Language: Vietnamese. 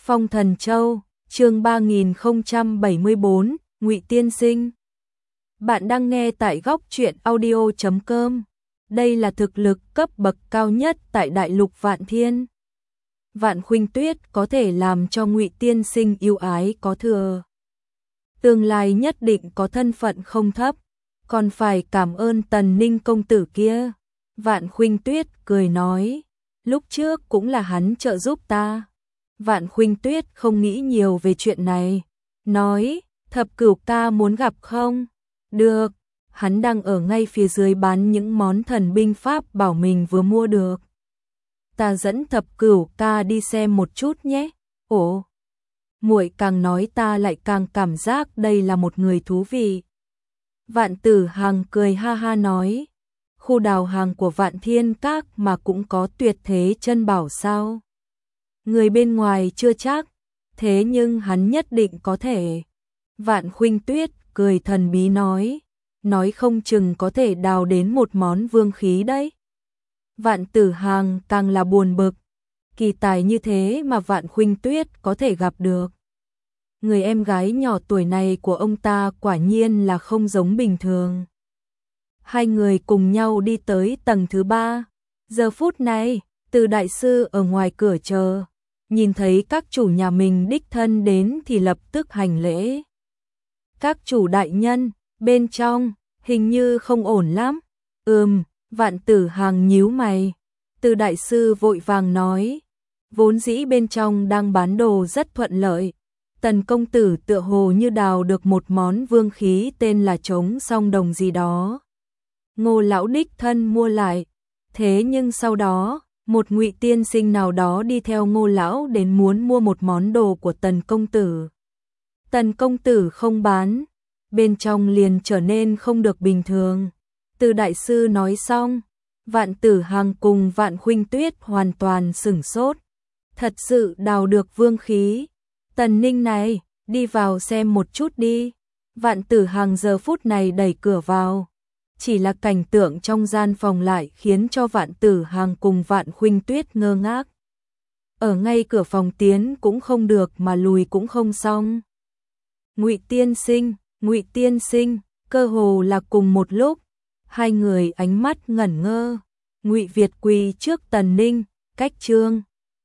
Phong Thần Châu, chương 3074, Ngụy Tiên Sinh. Bạn đang nghe tại góc truyện audio.com. Đây là thực lực cấp bậc cao nhất tại đại lục Vạn Thiên. Vạn Khuynh Tuyết có thể làm cho Ngụy Tiên Sinh yêu ái có thừa. Tương lai nhất định có thân phận không thấp, còn phải cảm ơn Tần Ninh công tử kia. Vạn Khuynh Tuyết cười nói, lúc trước cũng là hắn trợ giúp ta. Vạn Khuynh Tuyết không nghĩ nhiều về chuyện này, nói, Thập Cửu ca muốn gặp không? Được, hắn đang ở ngay phía dưới bán những món thần binh pháp bảo mình vừa mua được. Ta dẫn Thập Cửu ca đi xem một chút nhé. Ồ, muội càng nói ta lại càng cảm giác đây là một người thú vị. Vạn Tử Hằng cười ha ha nói, khu đào hàng của Vạn Thiên Các mà cũng có tuyệt thế chân bảo sao? Người bên ngoài chưa chắc, thế nhưng hắn nhất định có thể. Vạn Khuynh Tuyết cười thần bí nói không chừng có thể đào đến một món vương khí đấy. Vạn Tử Hằng càng là buồn bực, kỳ tài như thế mà Vạn Khuynh Tuyết có thể gặp được. Người em gái nhỏ tuổi này của ông ta quả nhiên là không giống bình thường. Hai người cùng nhau đi tới tầng thứ 3. Giờ phút này, Từ đại sư ở ngoài cửa chờ, nhìn thấy các chủ nhà mình đích thân đến thì lập tức hành lễ. Các chủ đại nhân, bên trong, hình như không ổn lắm. Vạn Tử Hằng nhíu mày. Từ đại sư vội vàng nói, vốn dĩ bên trong đang bán đồ rất thuận lợi. Tần công tử tựa hồ như đào được một món vương khí tên là trống song đồng gì đó. Ngô lão đích thân mua lại. Thế nhưng sau đó, một Ngụy tiên sinh nào đó đi theo Ngô lão đến muốn mua một món đồ của Tần công tử. Tần công tử không bán, bên trong liền trở nên không được bình thường. Từ đại sư nói xong, Vạn Tử Hằng cùng Vạn Khuynh Tuyết hoàn toàn sửng sốt. Thật sự đào được vương khí. Tần Ninh này, đi vào xem một chút đi. Vạn Tử Hằng giờ phút này đẩy cửa vào. Chỉ là cảnh tượng trong gian phòng lại khiến cho Vạn Tử Hằng cùng Vạn Khuynh Tuyết ngơ ngác. Ở ngay cửa phòng tiến cũng không được mà lùi cũng không xong. Ngụy tiên sinh, cơ hồ là cùng một lúc, hai người ánh mắt ngẩn ngơ. Ngụy Việt quỳ trước Tần Ninh, cách trương.